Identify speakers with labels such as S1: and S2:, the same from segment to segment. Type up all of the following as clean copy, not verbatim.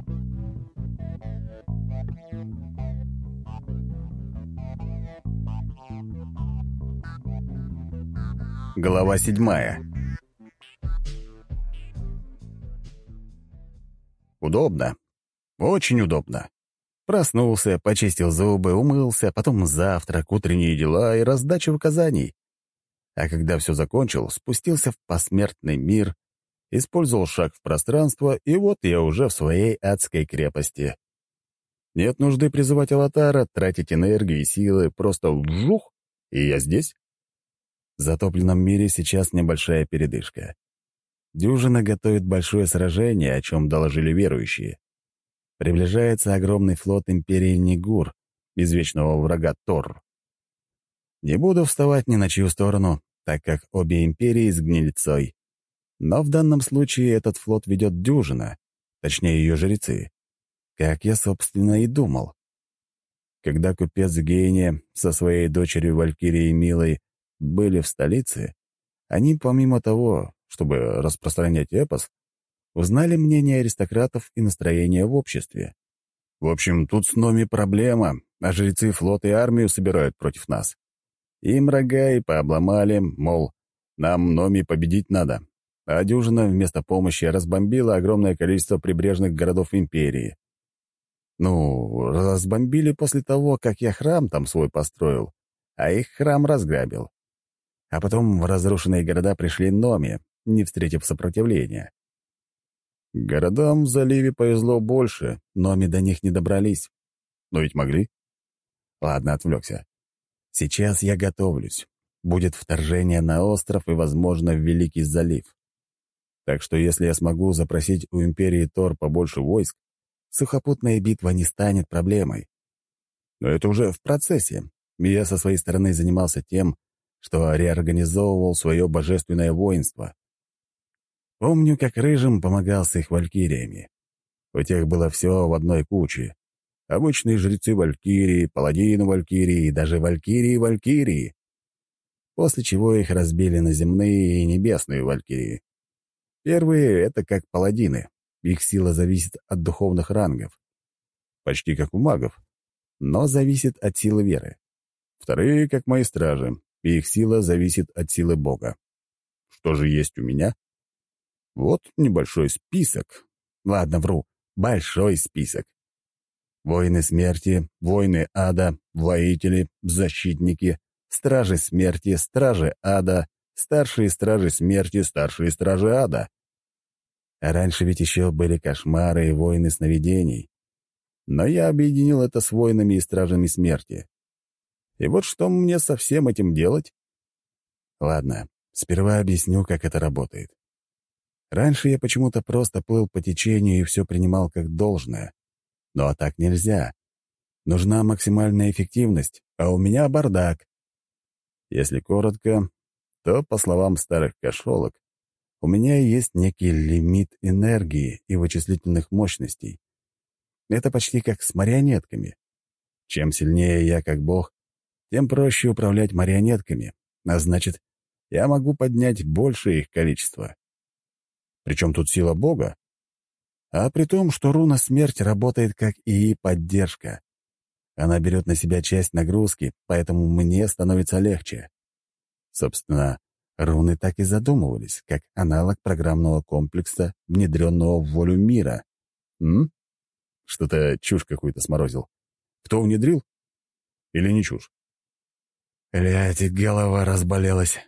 S1: Глава 7. Удобно. Очень удобно. Проснулся, почистил зубы, умылся, потом завтрак, утренние дела и раздача указаний. А когда все закончил, спустился в посмертный мир, использовал шаг в пространство, и вот я уже в своей адской крепости. Нет нужды призывать аватара, тратить энергию и силы, просто вжух, и я здесь. В затопленном мире сейчас небольшая передышка. Дюжина готовит большое сражение, о чем доложили верующие. Приближается огромный флот империи Нигур, извечного врага Тор. Не буду вставать ни на чью сторону, так как обе империи с гнильцой. Но в данном случае этот флот ведет дюжина, точнее ее жрецы, как я, собственно, и думал. Когда купец Гейне со своей дочерью Валькирией Милой были в столице, они, помимо того, чтобы распространять эпос, узнали мнение аристократов и настроение в обществе. В общем, тут с Номи проблема, а жрецы флот и армию собирают против нас. Им рога и пообломали, мол, нам Номи победить надо, а дюжина вместо помощи разбомбила огромное количество прибрежных городов империи. Ну, разбомбили после того, как я храм там свой построил, а их храм разграбил. А потом в разрушенные города пришли Номи, не встретив сопротивления. Городам в заливе повезло больше, Номи до них не добрались. Но ведь могли. Ладно, отвлекся. Сейчас я готовлюсь. Будет вторжение на остров и, возможно, в Великий залив. Так что если я смогу запросить у империи Тор побольше войск, сухопутная битва не станет проблемой. Но это уже в процессе. Я со своей стороны занимался тем, что реорганизовывал свое божественное воинство. Помню, как Рыжим помогал с их валькириями. У тех было все в одной куче. Обычные жрецы валькирии, паладины валькирии и даже валькирии. После чего их разбили на земные и небесные валькирии. Первые — это как паладины. Их сила зависит от духовных рангов. Почти как у магов, но зависит от силы веры. Вторые — как мои стражи. И их сила зависит от силы Бога. Что же есть у меня? Вот небольшой список. Ладно, вру. Большой список. Воины смерти, воины ада, воители, защитники, стражи смерти, стражи ада, старшие стражи смерти, старшие стражи ада. А раньше ведь еще были кошмары и воины сновидений. Но я объединил это с воинами и стражами смерти. И вот что мне со всем этим делать? Ладно, сперва объясню, как это работает. Раньше я почему-то просто плыл по течению и все принимал как должное. Ну а так нельзя. Нужна максимальная эффективность, а у меня бардак. Если коротко, то, по словам старых кошелок, у меня есть некий лимит энергии и вычислительных мощностей. Это почти как с марионетками. Чем сильнее я как бог, тем проще управлять марионетками, а значит, я могу поднять большее их количество. Причем тут сила Бога? А при том, что руна смерть работает как ИИ-поддержка. Она берет на себя часть нагрузки, поэтому мне становится легче. Собственно, руны так и задумывались, как аналог программного комплекса, внедренного в волю мира. Что-то чушь какую-то сморозил. Кто внедрил? Или не чушь? Блядь, голова разболелась.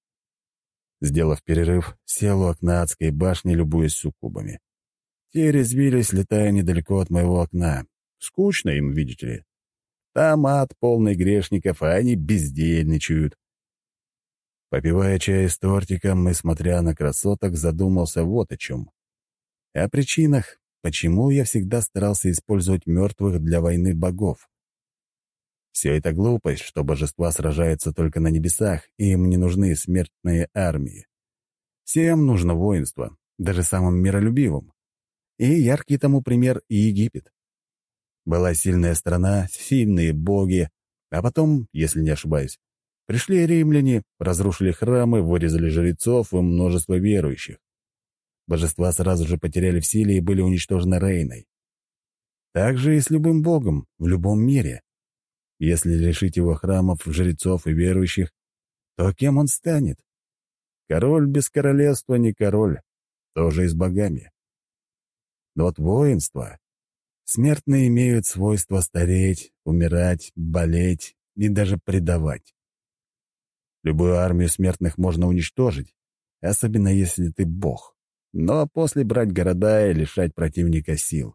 S1: Сделав перерыв, сел у окна адской башни, любуясь суккубами. Те резвились, летая недалеко от моего окна. Скучно им, видите ли. Там ад полный грешников, а они бездельничают. Попивая чай с тортиком и смотря на красоток, задумался вот о чем. О причинах, почему я всегда старался использовать мертвых для войны богов. Все это глупость, что божества сражаются только на небесах, и им не нужны смертные армии. Всем нужно воинство, даже самым миролюбивым. И яркий тому пример — Египет. Была сильная страна, сильные боги, а потом, если не ошибаюсь, пришли римляне, разрушили храмы, вырезали жрецов и множество верующих. Божества сразу же потеряли в силе и были уничтожены Рейной. Так же и с любым богом в любом мире. Если лишить его храмов, жрецов и верующих, то кем он станет? Король без королевства не король, тоже и с богами. Но вот воинство. Смертные имеют свойство стареть, умирать, болеть и даже предавать. Любую армию смертных можно уничтожить, особенно если ты бог, но после брать города и лишать противника сил.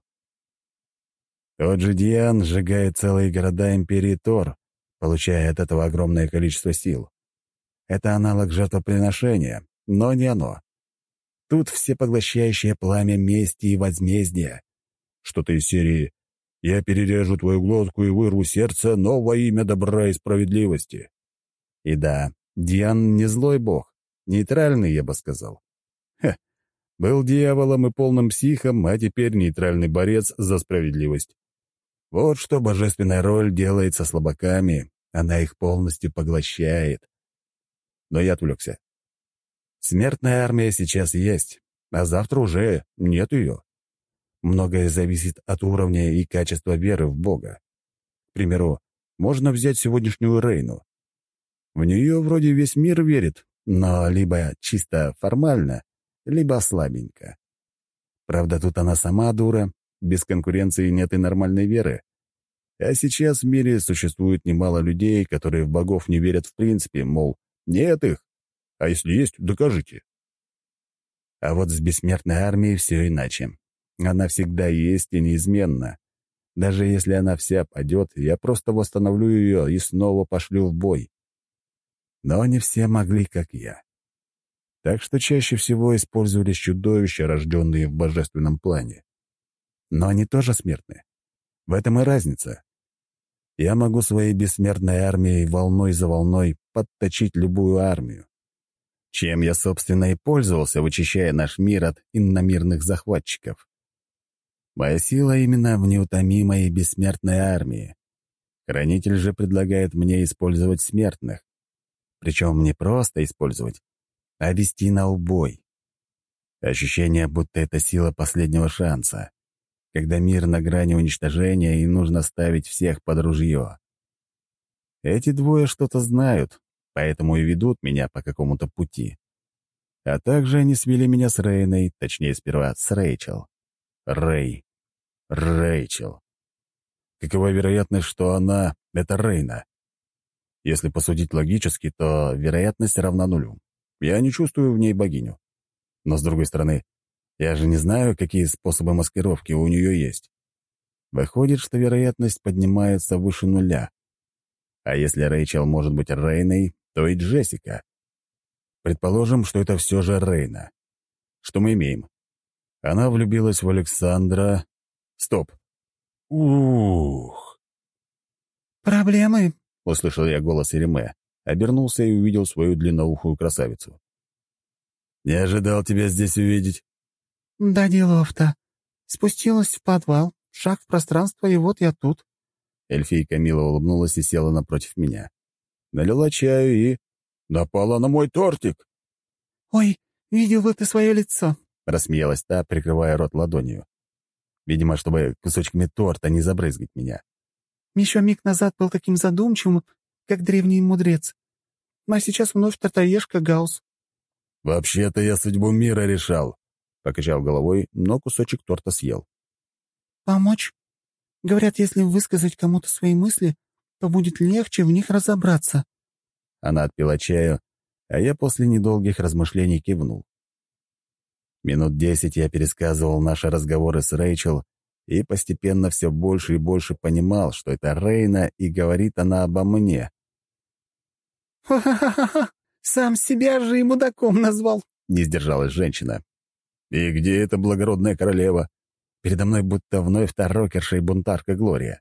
S1: Тот же Диан сжигает целые города империи Тор, получая от этого огромное количество сил. Это аналог жертвоприношения, но не оно. Тут всепоглощающее пламя мести и возмездия. Что-то из серии «Я перережу твою глотку и вырву сердце, но во имя добра и справедливости». И да, Диан не злой бог, нейтральный, я бы сказал. Хе, был дьяволом и полным психом, а теперь нейтральный борец за справедливость. Вот что божественная роль делает со слабаками, она их полностью поглощает. Но я отвлекся. Смертная армия сейчас есть, а завтра уже нет ее. Многое зависит от уровня и качества веры в Бога. К примеру, можно взять сегодняшнюю Рейну. В нее вроде весь мир верит, но либо чисто формально, либо слабенько. Правда, тут она сама дура, без конкуренции нет и нормальной веры. А сейчас в мире существует немало людей, которые в богов не верят в принципе, мол, нет их, а если есть, докажите. А вот с бессмертной армией все иначе. Она всегда есть и неизменна. Даже если она вся падет, я просто восстановлю ее и снова пошлю в бой. Но не все могли, как я. Так что чаще всего использовались чудовища, рожденные в божественном плане. Но они тоже смертны. В этом и разница. Я могу своей бессмертной армией волной за волной подточить любую армию. Чем я, собственно, и пользовался, вычищая наш мир от иномирных захватчиков. Моя сила именно в неутомимой и бессмертной армии. Хранитель же предлагает мне использовать смертных. Причем не просто использовать, а вести на убой. Ощущение, будто это сила последнего шанса, когда мир на грани уничтожения и нужно ставить всех под ружье. Эти двое что-то знают, поэтому и ведут меня по какому-то пути. А также они свели меня с Рейной, точнее, сперва с Рэйчел. Рэйчел. Какова вероятность, что она — это Рейна? Если посудить логически, то вероятность равна нулю. Я не чувствую в ней богиню. Но, с другой стороны, я же не знаю, какие способы маскировки у нее есть. Выходит, что вероятность поднимается выше нуля. А если Рэйчел может быть Рейной, то и Джессика. Предположим, что это все же Рейна. Что мы имеем? Она влюбилась в Александра. Стоп. Ух.
S2: «Проблемы?»
S1: — услышал я голос Иреме, обернулся и увидел свою длинноухую красавицу. «Не ожидал тебя здесь увидеть».
S2: «Да делов-то. Спустилась в подвал, шаг в пространство, и вот я тут».
S1: Эльфийка мило улыбнулась и села напротив меня. Налила чаю и... напала на мой тортик.
S2: «Ой, видел бы ты свое лицо»,
S1: — рассмеялась та, прикрывая рот ладонью. Видимо, чтобы кусочками торта не забрызгать меня.
S2: «Еще миг назад был таким задумчивым, как древний мудрец. А сейчас вновь тартаешка Гаусс».
S1: «Вообще-то я судьбу мира решал», — покачал головой, но кусочек торта съел.
S2: «Помочь? Говорят, если высказать кому-то свои мысли, то будет легче в них разобраться».
S1: Она отпила чаю, а я после недолгих размышлений кивнул. Минут 10 я пересказывал наши разговоры с Рэйчел и постепенно все больше и больше понимал, что это Рейна, и говорит она обо мне.
S2: «Ха-ха-ха! Сам себя же и мудаком назвал!»
S1: — не сдержалась женщина. «И где эта благородная королева?» Передо мной будто вновь та рокерша и бунтарка Глория.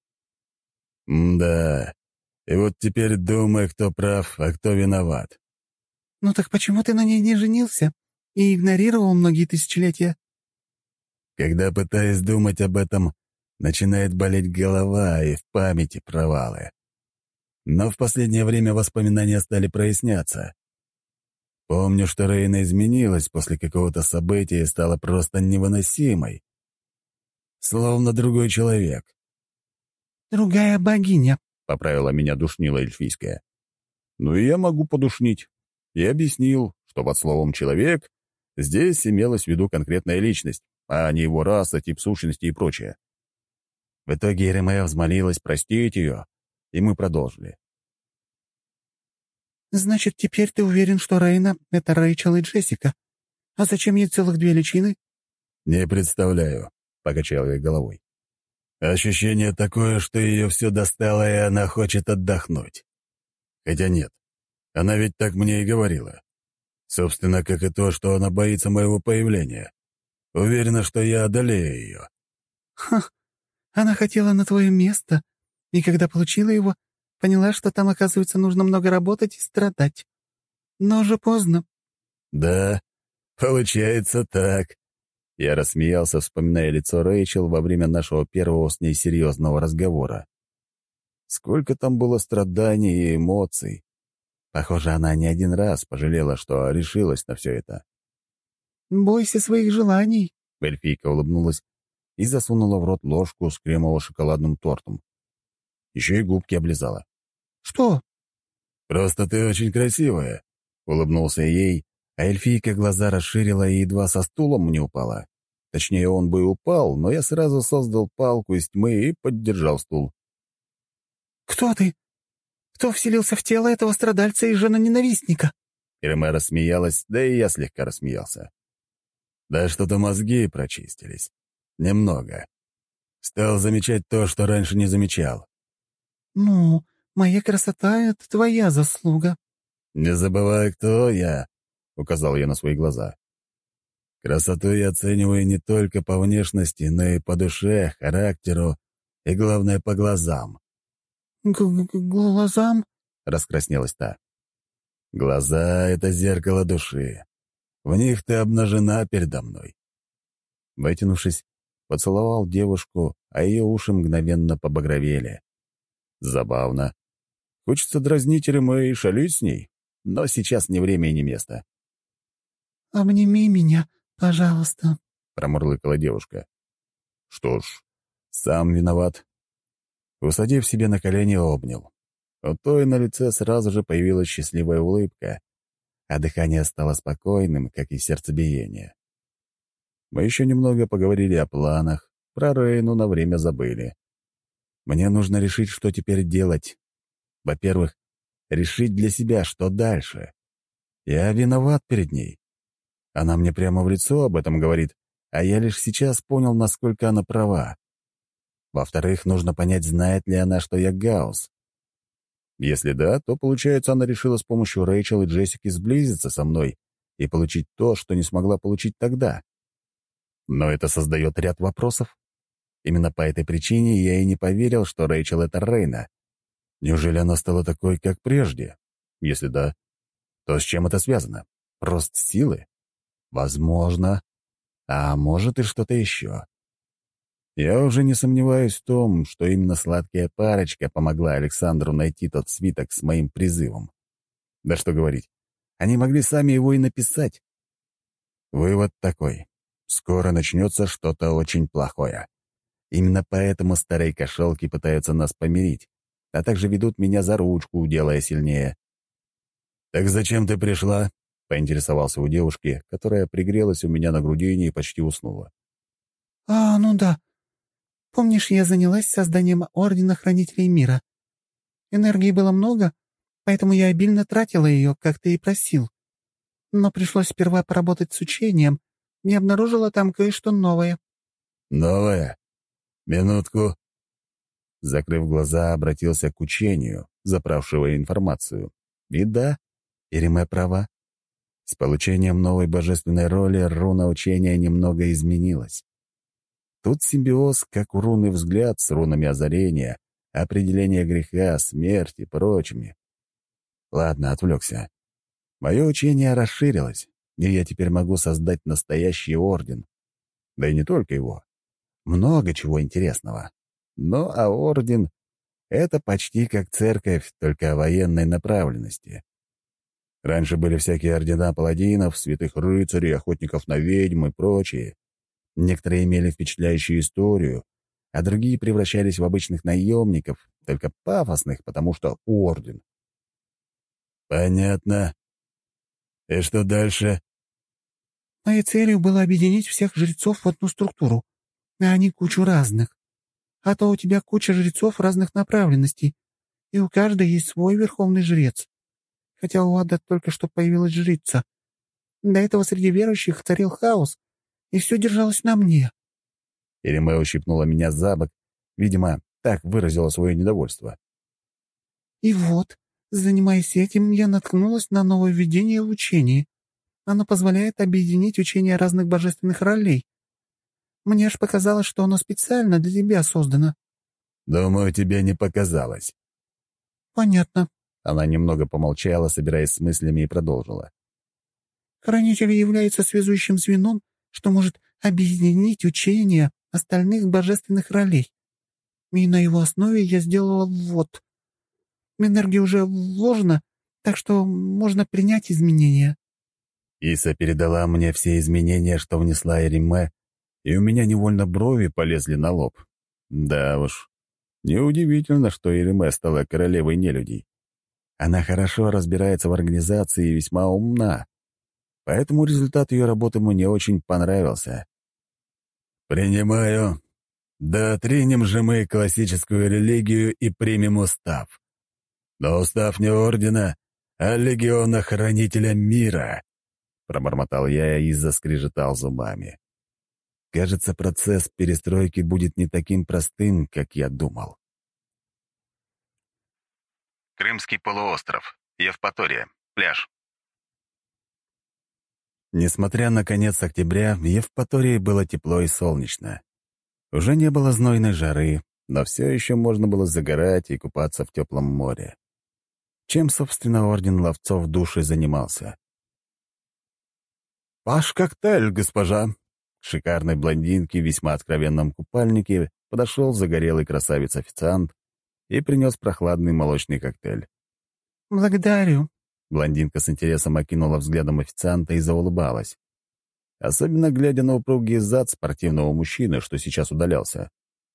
S1: «Да, и вот теперь думай, кто прав, а кто виноват».
S2: «Ну так почему ты на ней не женился и игнорировал многие тысячелетия?»
S1: Когда пытаюсь думать об этом, начинает болеть голова и в памяти провалы. Но в последнее время воспоминания стали проясняться. Помню, что Рейна изменилась после какого-то события и стала просто невыносимой. словно другой человек.
S2: «Другая богиня»,
S1: — поправила меня душнила эльфийская. Ну и я могу подушнить. И объяснил, что под словом «человек» здесь имелась в виду конкретная личность, а не его раса, тип сущности и прочее. В итоге Еремея взмолилась простить ее, и мы продолжили.
S2: «Значит, теперь ты уверен, что Рейна — это Рэйчел и Джессика? А зачем ей целых две личины?»
S1: «Не представляю», — покачал я головой. «Ощущение такое, что ее все достало, и она хочет отдохнуть. Хотя нет, она ведь так мне и говорила. Собственно, как и то, что она боится моего появления. Уверена, что я одолею ее».
S2: «Ха, она хотела на твое место, и когда получила его, поняла, что там, оказывается, нужно много работать и страдать. Но уже поздно».
S1: «Да, получается так». Я рассмеялся, вспоминая лицо Рэйчел во время нашего первого с ней серьезного разговора. Сколько там было страданий и эмоций. Похоже, она не один раз пожалела, что решилась на все это.
S2: «Бойся своих желаний»,
S1: — эльфийка улыбнулась и засунула в рот ложку с кремово-шоколадным тортом. Еще и губки облизала.
S2: «Что?»
S1: «Просто ты очень красивая», — улыбнулся ей, а эльфийка глаза расширила и едва со стулом не упала. Точнее, он бы и упал, но я сразу создал палку из тьмы и поддержал стул.
S2: «Кто ты? Кто вселился в тело этого страдальца и жена-ненавистника?»
S1: Ирма рассмеялась, да и я слегка рассмеялся. Да что-то мозги прочистились. Немного. Стал замечать то, что раньше не замечал.
S2: «Ну, моя красота — это твоя заслуга».
S1: «Не забывай, кто я», — указал я на свои глаза. «Красоту я оцениваю не только по внешности, но и по душе, характеру и, главное, по глазам».
S2: «Глазам?»
S1: — раскраснелась та. «Глаза — это зеркало души. В них ты обнажена передо мной». Вытянувшись, поцеловал девушку, а ее уши мгновенно побагровели. Забавно. Хочется дразнить Ремэ и шалить с ней, но сейчас не время и не место.
S2: «Обними меня, пожалуйста»,
S1: — промурлыкала девушка. Что ж, сам виноват. Усадив себе на колени, обнял. У той на лице сразу же появилась счастливая улыбка, а дыхание стало спокойным, как и сердцебиение. Мы еще немного поговорили о планах, про Рейну на время забыли. Мне нужно решить, что теперь делать. Во-первых, решить для себя, что дальше. Я виноват перед ней. Она мне прямо в лицо об этом говорит, а я лишь сейчас понял, насколько она права. Во-вторых, нужно понять, знает ли она, что я Гаусс. Если да, то, получается, она решила с помощью Рэйчел и Джессики сблизиться со мной и получить то, что не смогла получить тогда. Но это создает ряд вопросов. Именно по этой причине я и не поверил, что Рэйчел — это Рейна. Неужели она стала такой, как прежде? Если да, то с чем это связано? Рост силы? Возможно. А может и что-то еще. Я уже не сомневаюсь в том, что именно сладкая парочка помогла Александру найти тот свиток с моим призывом. Да что говорить, они могли сами его и написать. Вывод такой. Скоро начнется что-то очень плохое. Именно поэтому старые кошелки пытаются нас помирить, а также ведут меня за ручку, делая сильнее. «Так зачем ты пришла?» — поинтересовался у девушки, которая пригрелась у меня на грудине и почти уснула.
S2: «Ну да. Помнишь, я занялась созданием Ордена Хранителей Мира? Энергии было много, поэтому я обильно тратила ее, как ты и просил. Но пришлось сперва поработать с учением и обнаружила там кое-что новое».
S1: «Новое? Минутку». Закрыв глаза, обратился к учению, заправшего информацию. И да, Ириме права. С получением новой божественной роли руна учения немного изменилась. Тут симбиоз, как у руны взгляд с рунами озарения, определение греха, смерти и прочими. Ладно, отвлекся. Мое учение расширилось, и я теперь могу создать настоящий орден. Да и не только его. Много чего интересного. Ну, а орден — это почти как церковь, только военной направленности. Раньше были всякие ордена паладинов, святых рыцарей, охотников на ведьм и прочие. Некоторые имели впечатляющую историю, а другие превращались в обычных наемников, только пафосных, потому что орден. «Понятно. И что дальше?»
S2: Моей целью было объединить всех жрецов в одну структуру, а они кучу разных. А то у тебя куча жрецов разных направленностей, и у каждой есть свой верховный жрец. Хотя у ада только что появилась жрица. До этого среди верующих царил хаос, и все держалось на мне.
S1: Ириме ущипнула меня за бок, видимо, так выразила свое недовольство.
S2: И вот, занимаясь этим, я наткнулась на нововведение в учении. Оно позволяет объединить учения разных божественных ролей. Мне аж показалось, что оно специально для тебя создано.
S1: «Думаю, тебе не показалось».
S2: Понятно.
S1: Она немного помолчала, собираясь с мыслями, и продолжила.
S2: Хранитель является связующим звеном, что может объединить учения остальных божественных ролей. И на его основе я сделала вот. Энергия уже вложена, так что можно принять изменения.
S1: Иса передала мне все изменения, что внесла Ириме, и у меня невольно брови полезли на лоб. Да уж, неудивительно, что Ириме стала королевой нелюдей. Она хорошо разбирается в организации и весьма умна, поэтому результат ее работы мне очень понравился. «Принимаю. Да отринем же мы классическую религию и примем устав. Но устав не ордена, а легиона Хранителя Мира», — пробормотал я и заскрежетал зубами. Кажется, процесс перестройки будет не таким простым, как я думал. Крымский полуостров. Евпатория. Пляж. Несмотря на конец октября, в Евпатории было тепло и солнечно. Уже не было знойной жары, но все еще можно было загорать и купаться в теплом море. Чем, собственно, орден ловцов души занимался? «Ваш коктейль, госпожа!» К шикарной блондинке в весьма откровенном купальнике подошел загорелый красавец-официант и принес прохладный молочный коктейль.
S2: Благодарю.
S1: Блондинка с интересом окинула взглядом официанта и заулыбалась. Особенно глядя на упругий зад спортивного мужчины, что сейчас удалялся.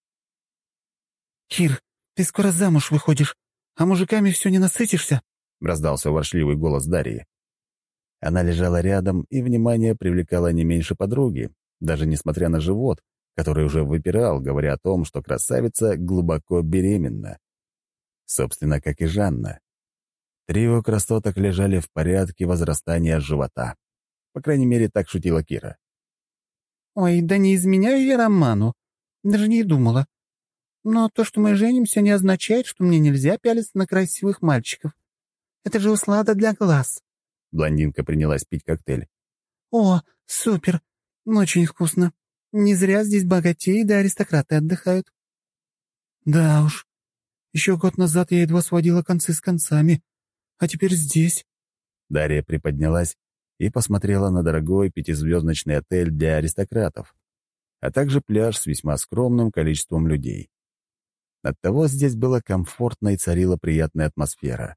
S2: «Кир, ты скоро замуж выходишь, а мужиками все не насытишься?»
S1: — раздался ворчливый голос Дарьи. Она лежала рядом, и внимание привлекала не меньше подруги, даже несмотря на живот, который уже выпирал, говоря о том, что красавица глубоко беременна. Собственно, как и Жанна. Трио красоток лежали в порядке возрастания живота. По крайней мере, так шутила Кира.
S2: «Ой, да не изменяю я Роману. Даже не думала. Но то, что мы женимся, не означает, что мне нельзя пялиться на красивых мальчиков. Это же услада для глаз».
S1: Блондинка принялась пить коктейль.
S2: «О, супер! Очень вкусно. Не зря здесь богатеи да аристократы отдыхают». «Да уж. Еще год назад я едва сводила концы с концами. А теперь здесь».
S1: Дарья приподнялась и посмотрела на дорогой пятизвездочный отель для аристократов, а также пляж с весьма скромным количеством людей. Оттого здесь было комфортно и царила приятная атмосфера.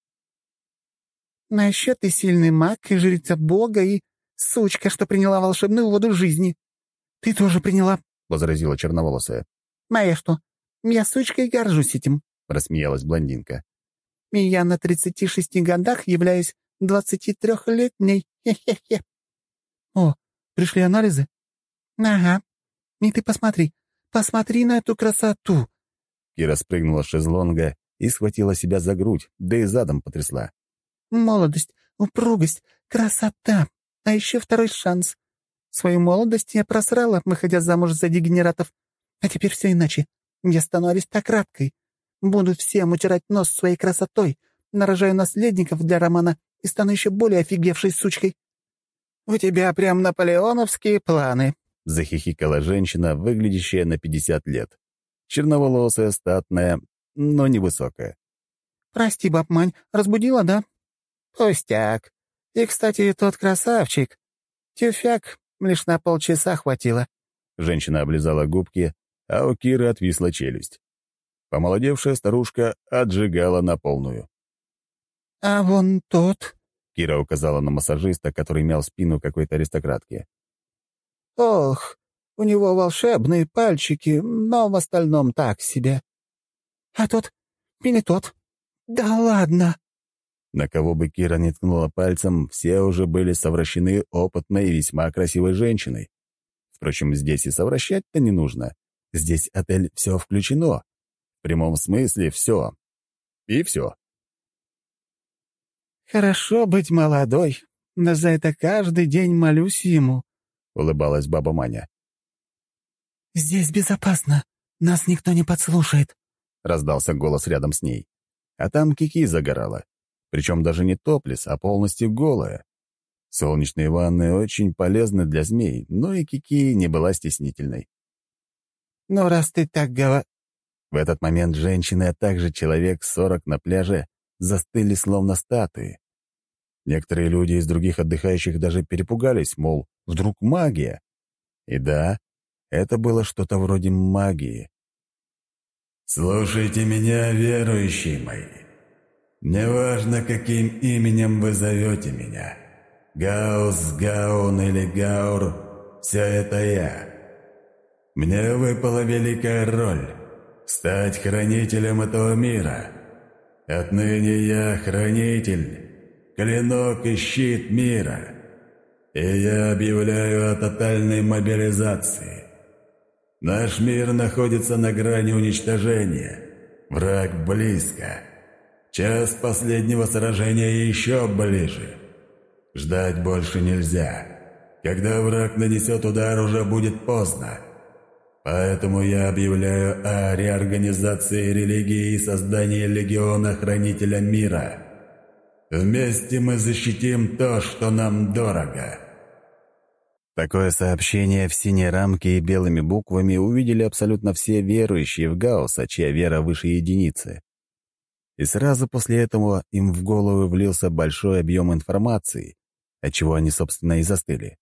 S2: «А еще ты сильный маг и жрица бога и сучка, что приняла волшебную воду жизни». «Ты тоже приняла»,
S1: — возразила черноволосая.
S2: «Моя что? Я сучкой горжусь этим»,
S1: — рассмеялась блондинка.
S2: «И я на 36 годах являюсь 23-летней. Хе-хе-хе». «О, пришли анализы?» «Ага. И ты посмотри, посмотри на эту красоту».
S1: Кира спрыгнула с шезлонга и схватила себя за грудь, да и задом потрясла.
S2: «Молодость, упругость, красота. А еще второй шанс. Свою молодость я просрала, выходя замуж за дегенератов. А теперь все иначе. Я стану аристократкой. Буду всем утирать нос своей красотой, нарожаю наследников для Романа и стану еще более офигевшей сучкой». «У тебя прям наполеоновские планы», —
S1: захихикала женщина, выглядящая на 50 лет. Черноволосая, статная, но невысокая.
S2: «Прости, баб-мань, разбудила, да?» «Пустяк. И, кстати, тот красавчик. Тюфяк лишь на полчаса хватило».
S1: Женщина облизала губки, а у Киры отвисла челюсть. Помолодевшая старушка отжигала на полную.
S2: «А вон тот...»
S1: — Кира указала на массажиста, который мял спину какой-то аристократки.
S2: «Ох, У него волшебные пальчики, но в остальном так себе. А тот или тот? Да ладно!»
S1: На кого бы Кира не ткнула пальцем, все уже были совращены опытной и весьма красивой женщиной. Впрочем, здесь и совращать-то не нужно. Здесь отель «все включено». В прямом смысле все. И все.
S2: «Хорошо быть молодой, но за это каждый день молюсь ему»,
S1: — улыбалась баба Маня.
S2: «Здесь безопасно. Нас никто не подслушает»,
S1: — раздался голос рядом с ней. А там Кики загорала. Причем даже не топлес, а полностью голая. Солнечные ванны очень полезны для змей, но и Кики не была стеснительной.
S2: «Ну, раз ты так говоришь...»
S1: В этот момент женщины, а также человек 40 на пляже застыли словно статуи. Некоторые люди из других отдыхающих даже перепугались, мол, вдруг магия. И да, это было что-то вроде магии.
S3: «Слушайте меня, верующие мои. Неважно, каким именем вы зовете меня. Гаус, Гаун или Гаур — все это я. Мне выпала великая роль — стать хранителем этого мира. Отныне я хранитель, клинок и щит мира. И я объявляю о тотальной мобилизации. Наш мир находится на грани уничтожения. Враг близко. Час последнего сражения еще ближе. Ждать больше нельзя. Когда враг нанесет удар, уже будет поздно. Поэтому я объявляю о реорганизации религии и создании легиона Хранителя Мира. Вместе мы защитим то, что нам дорого».
S1: Такое сообщение в синей рамке и белыми буквами увидели абсолютно все верующие в Гаусса, чья вера выше единицы. И сразу после этого им в голову влился большой объем информации, отчего они, собственно, и застыли.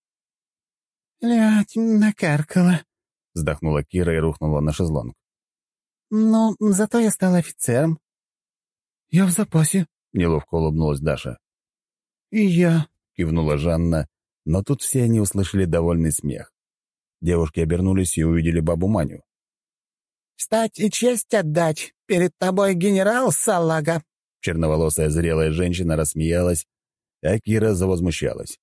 S2: «Лядь, накаркала», —
S1: Вздохнула Кира и рухнула на шезлонг.
S2: «Ну, зато я стала офицером». «Я в запасе»,
S1: — неловко улыбнулась Даша.
S2: «И я»,
S1: — кивнула Жанна, но тут все они услышали довольный смех. Девушки обернулись и увидели бабу Маню.
S2: «Встать и честь отдать! Перед тобой генерал салага!»
S1: Черноволосая зрелая женщина рассмеялась, а Кира завозмущалась.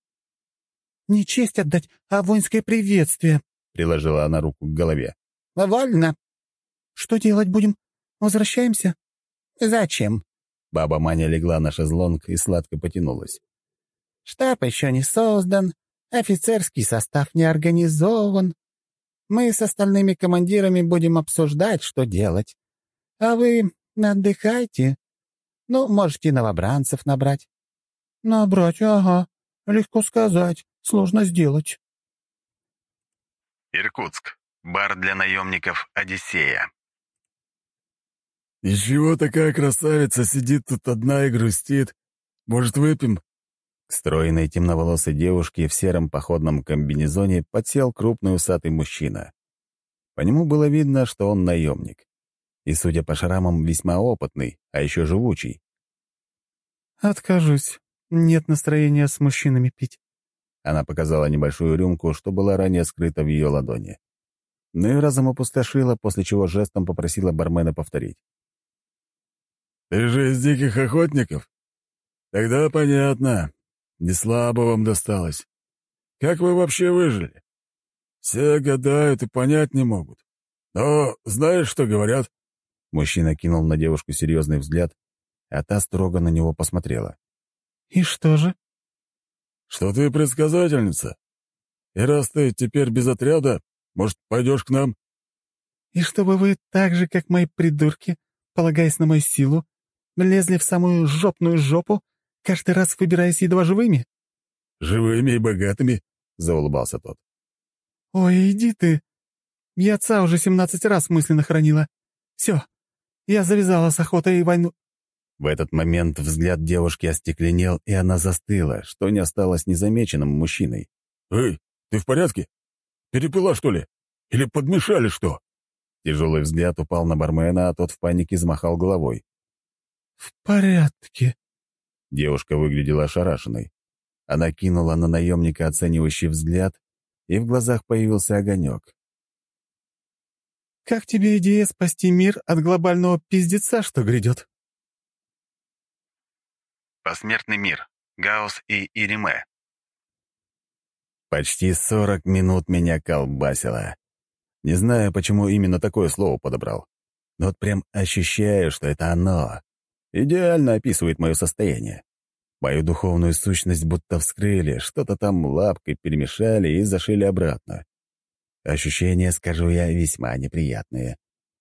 S2: «Не честь отдать, а воинское приветствие»,
S1: — приложила она руку к голове.
S2: «Вольно». «Что делать будем? Возвращаемся?»
S4: «Зачем?»
S1: Баба Маня легла на шезлонг и сладко потянулась.
S4: «Штаб еще не создан, офицерский состав не организован. Мы с остальными командирами будем обсуждать, что делать. А вы отдыхайте. Ну, можете новобранцев набрать».
S2: «Набрать, ага. Легко сказать, сложно сделать».
S1: Иркутск. Бар для наемников «Одиссея».
S3: «И чего такая красавица сидит тут одна и грустит? Может, выпьем?»
S1: К стройной темноволосой девушке в сером походном комбинезоне подсел крупный усатый мужчина. По нему было видно, что он наемник. И, судя по шрамам, весьма опытный, а еще живучий.
S2: «Откажусь. Нет настроения с мужчинами пить».
S1: Она показала небольшую рюмку, что была ранее скрыта в ее ладони. Но и разом опустошила, после чего жестом попросила бармена повторить.
S3: «Ты же из диких охотников? Тогда понятно. Не слабо вам досталось. Как вы вообще выжили? Все гадают и понять не могут. Но знаешь, что говорят?»
S1: Мужчина кинул на девушку серьезный взгляд, а та строго на него посмотрела.
S2: «И что же?»
S3: «Что ты предсказательница. И раз ты теперь без отряда, может, пойдешь к нам?»
S2: «И чтобы вы так же, как мои придурки, полагаясь на мою силу, лезли в самую жопную жопу, каждый раз выбираясь едва живыми?»
S3: «Живыми и богатыми», — заулыбался тот.
S2: «Ой, иди ты. Я отца уже 17 раз мысленно хранила. Все, я завязала с охотой и войну».
S1: В этот момент взгляд девушки остекленел, и она застыла, что не осталось незамеченным мужчиной.
S3: «Эй, ты в порядке? Перепила, что ли? Или подмешали что?»
S1: Тяжелый взгляд упал на бармена, а тот в панике замахал головой.
S2: «В порядке».
S1: Девушка выглядела ошарашенной. Она кинула на наемника оценивающий взгляд, и в глазах появился огонек.
S2: «Как тебе идея спасти мир от глобального пиздеца, что грядет?»
S1: Посмертный мир. Гаус и Ириме. Почти 40 минут меня колбасило. Не знаю, почему именно такое слово подобрал. Но вот прям ощущаю, что это оно. Идеально описывает мое состояние. Мою духовную сущность будто вскрыли, что-то там лапкой перемешали и зашили обратно. Ощущения, скажу я, весьма неприятные.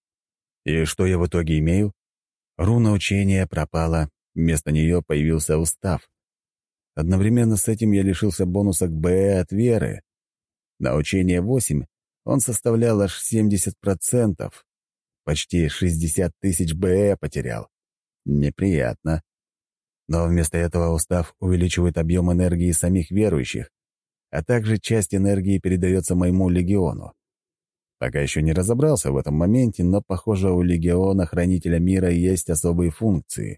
S1: И что я в итоге имею? Руна учения пропала, вместо нее появился устав. Одновременно с этим я лишился бонуса к БЭ от веры. На учение 8 он составлял аж 70%. Почти 60 тысяч БЭ потерял. Неприятно. Но вместо этого устав увеличивает объем энергии самих верующих, а также часть энергии передается моему легиону. Пока еще не разобрался в этом моменте, но, похоже, у легиона Хранителя Мира есть особые функции.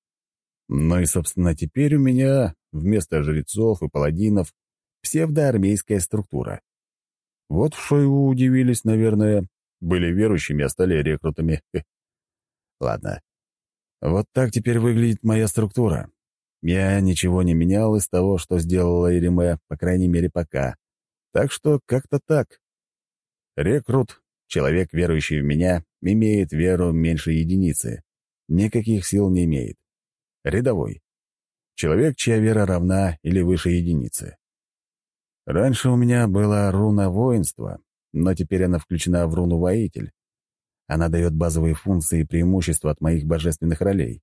S1: Ну и, собственно, теперь у меня вместо жрецов и паладинов псевдоармейская структура. Вот в Шойгу удивились, наверное. Были верующими, а стали рекрутами. Ладно. Вот так теперь выглядит моя структура. Я ничего не менял из того, что сделала Ириме, по крайней мере, пока. Так что как-то так. Рекрут, человек, верующий в меня, имеет веру меньше единицы. Никаких сил не имеет. Рядовой. Человек, чья вера равна или выше единицы. Раньше у меня была руна воинства, но теперь она включена в руну воитель. Она дает базовые функции и преимущества от моих божественных ролей.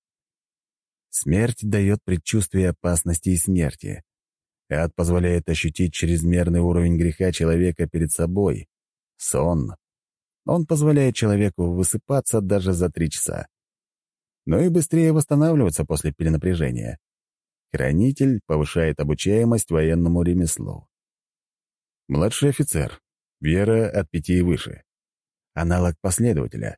S1: Смерть дает предчувствие опасности и смерти. Ад позволяет ощутить чрезмерный уровень греха человека перед собой. Сон. Он позволяет человеку высыпаться даже за 3 часа. Но и быстрее восстанавливаться после перенапряжения. Хранитель повышает обучаемость военному ремеслу. Младший офицер. Вера от 5 и выше. Аналог последователя.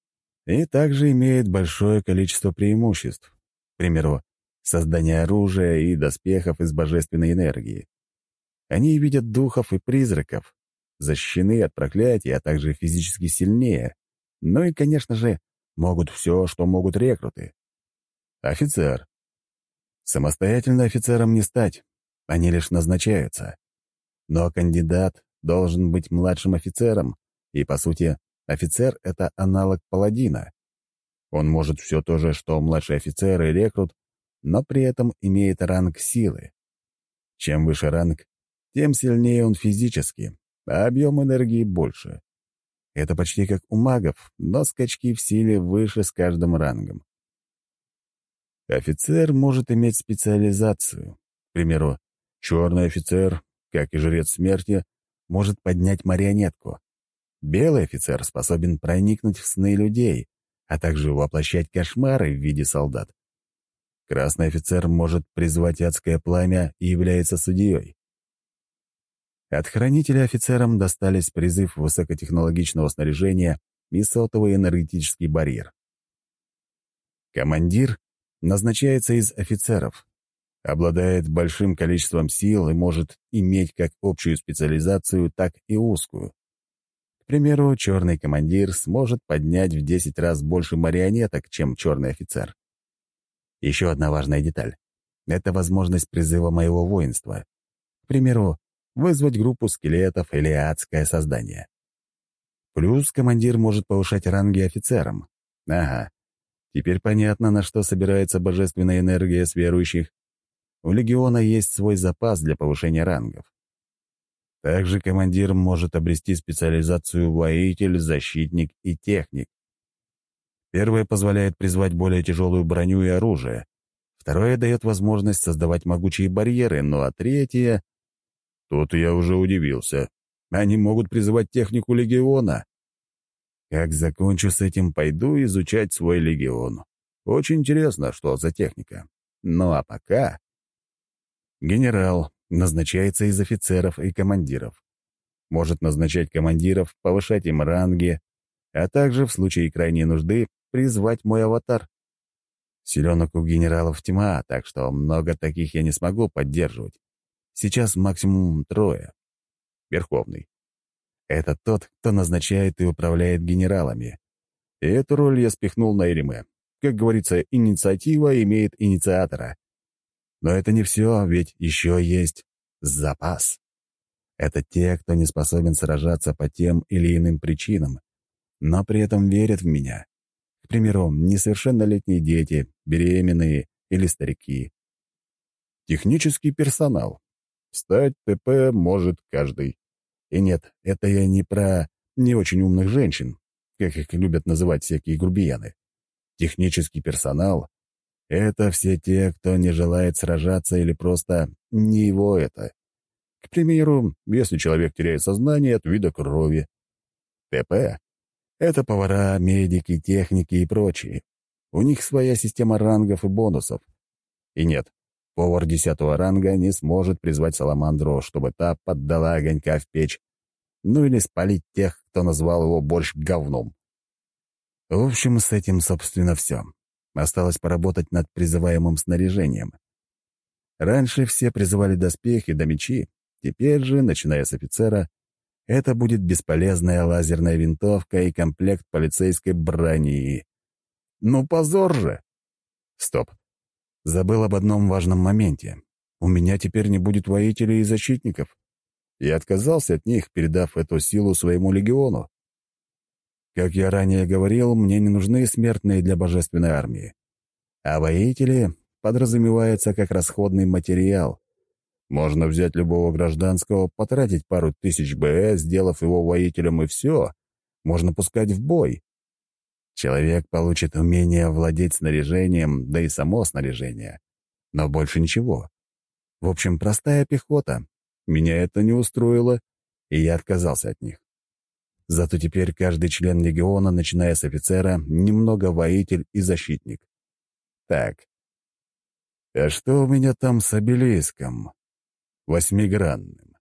S1: И также имеет большое количество преимуществ. К примеру, создание оружия и доспехов из божественной энергии. Они видят духов и призраков, защищены от проклятий, а также физически сильнее. Ну и, конечно же, могут все, что могут рекруты. Офицер. Самостоятельно офицером не стать, они лишь назначаются. Но кандидат должен быть младшим офицером, и, по сути, офицер — это аналог паладина. Он может все то же, что младший офицер и рекрут, но при этом имеет ранг силы. Чем выше ранг, тем сильнее он физически, а объем энергии больше. Это почти как у магов, но скачки в силе выше с каждым рангом. Офицер может иметь специализацию. К примеру, черный офицер, как и жрец смерти, может поднять марионетку. Белый офицер способен проникнуть в сны людей, а также воплощать кошмары в виде солдат. Красный офицер может призвать адское пламя и является судьей. От хранителя офицерам достались призыв высокотехнологичного снаряжения и сотовый энергетический барьер. Командир назначается из офицеров, обладает большим количеством сил и может иметь как общую специализацию, так и узкую. К примеру, черный командир сможет поднять в 10 раз больше марионеток, чем черный офицер. Еще одна важная деталь — это возможность призыва моего воинства. К примеру, вызвать группу скелетов или адское создание. Плюс командир может повышать ранги офицерам. Ага, теперь понятно, на что собирается божественная энергия с верующих. У легиона есть свой запас для повышения рангов. Также командир может обрести специализацию воитель, защитник и техник. Первое позволяет призвать более тяжелую броню и оружие. Второе дает возможность создавать могучие барьеры, ну а третье... Тут я уже удивился. Они могут призывать технику легиона. Как закончу с этим, пойду изучать свой легион. Очень интересно, что за техника. Ну а пока... Генерал назначается из офицеров и командиров. Может назначать командиров, повышать им ранги, а также, в случае крайней нужды, призвать мой аватар. Селенок у генералов тьма, так что много таких я не смогу поддерживать. Сейчас максимум 3. Верховный. Это тот, кто назначает и управляет генералами. И эту роль я спихнул на Эриме. Как говорится, инициатива имеет инициатора. Но это не все, ведь еще есть запас. Это те, кто не способен сражаться по тем или иным причинам, но при этом верят в меня. К примеру, несовершеннолетние дети, беременные или старики. Технический персонал. Стать ТП может каждый. И нет, это я не про не очень умных женщин, как их любят называть всякие грубияны. Технический персонал — это все те, кто не желает сражаться или просто не его это. К примеру, если человек теряет сознание от вида крови. ТП — это повара, медики, техники и прочие. У них своя система рангов и бонусов. И нет, повар 10-го ранга не сможет призвать саламандру, чтобы та поддала огонька в печь, ну или спалить тех, кто назвал его борщ говном. В общем, с этим, собственно, все. Осталось поработать над призываемым снаряжением. Раньше все призывали доспехи да мечи, теперь же, начиная с офицера, это будет бесполезная лазерная винтовка и комплект полицейской брони. Ну, позор же! Стоп. Забыл об одном важном моменте. У меня теперь не будет воителей и защитников. Я отказался от них, передав эту силу своему легиону. Как я ранее говорил, мне не нужны смертные для божественной армии. А воители подразумеваются как расходный материал. Можно взять любого гражданского, потратить пару тысяч БС, сделав его воителем, и все. Можно пускать в бой. Человек получит умение владеть снаряжением, да и само снаряжение. Но больше ничего. В общем, простая пехота. Меня это не устроило, и я отказался от них. Зато теперь каждый член легиона, начиная с офицера, немного воитель и защитник. Так. А что у меня там с обелиском? 8-гранным.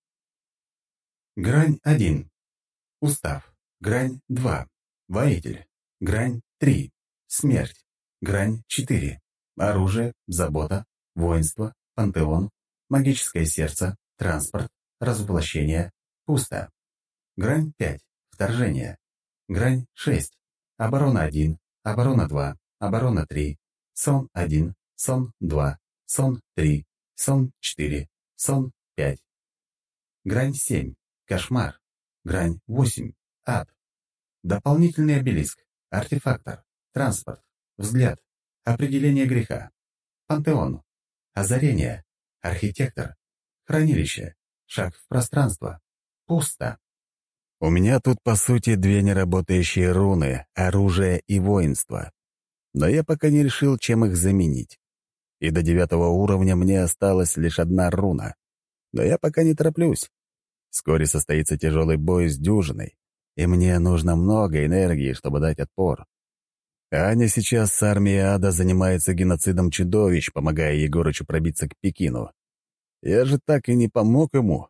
S5: Грань 1. Устав. Грань 2. Воитель. Грань 3. Смерть. Грань 4. Оружие, забота, воинство, пантеон, магическое сердце, транспорт, развоплощение, пусто. Грань 5. Вторжение. Грань 6. Оборона 1, оборона 2, оборона 3, сон 1, сон 2, сон 3, сон 4, сон 5. Грань 7. Кошмар. Грань 8. Ад. Дополнительный обелиск. Артефактор. Транспорт. Взгляд. Определение греха. Пантеон. Озарение. Архитектор. Хранилище. Шаг в пространство. Пусто.
S1: У меня тут, по сути, 2 неработающие руны — оружие и воинство. Но я пока не решил, чем их заменить. И до 9-го уровня мне осталась лишь 1 руна. Но я пока не тороплюсь. Вскоре состоится тяжелый бой с дюжиной, и мне нужно много энергии, чтобы дать отпор. Аня сейчас с армией ада занимается геноцидом чудовищ, помогая Егорычу пробиться к Пекину. Я же так и не помог ему.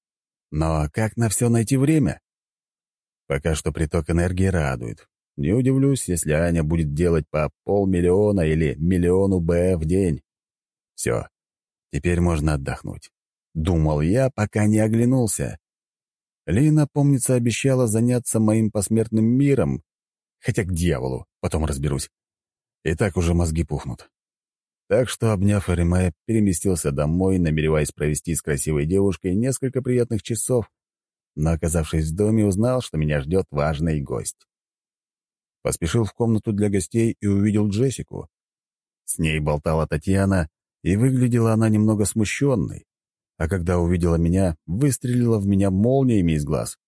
S1: Но как на все найти время? Пока что приток энергии радует. Не удивлюсь, если Аня будет делать по 500 000 или 1 000 000 Б в день. Все, теперь можно отдохнуть. Думал я, пока не оглянулся. Лина, помнится, обещала заняться моим посмертным миром. Хотя к дьяволу, потом разберусь. И так уже мозги пухнут. Так что, обняв Эриме, переместился домой, намереваясь провести с красивой девушкой несколько приятных часов, но, оказавшись в доме, узнал, что меня ждет важный гость. Поспешил в комнату для гостей и увидел Джессику. С ней болтала Татьяна, и выглядела она немного смущенной, а когда увидела меня, выстрелила в меня молниями из глаз.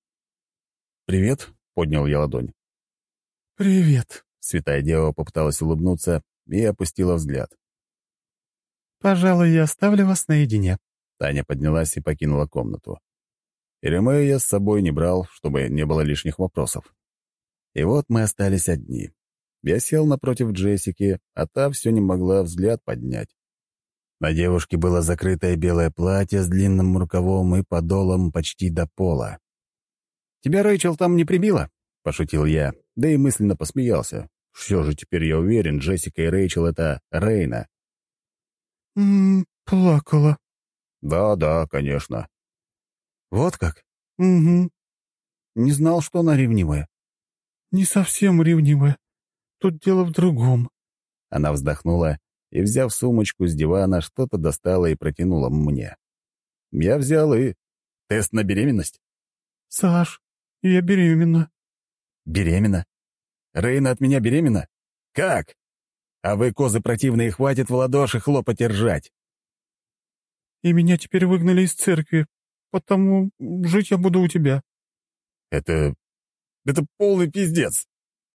S1: «Привет», — поднял я ладонь.
S2: «Привет»,
S1: — святая дева попыталась улыбнуться и опустила взгляд.
S2: «Пожалуй, я оставлю вас наедине».
S1: Таня поднялась и покинула комнату. Иремею я с собой не брал, чтобы не было лишних вопросов. И вот мы остались одни. Я сел напротив Джессики, а та все не могла взгляд поднять. На девушке было закрытое белое платье с длинным рукавом и подолом почти до пола. «Тебя Рэйчел там не прибила?» — пошутил я, да и мысленно посмеялся. Все же теперь я уверен, Джессика и Рэйчел — это Рейна.
S2: «Плакала».
S1: «Да, конечно». Вот как?
S2: «Угу.
S1: Не знал, что она ревнивая».
S2: Не совсем ревнивая. Тут дело в другом».
S1: Она вздохнула и, взяв сумочку с дивана, что-то достала и протянула мне. Я взял и... Тест на беременность?
S2: «Саш, я беременна».
S1: Беременна? Рейна от меня беременна? Как? А вы, козы противные, хватит в ладоши хлопать и ржать.
S2: «И меня теперь выгнали из церкви, потому жить я буду у тебя».
S1: Это полный пиздец.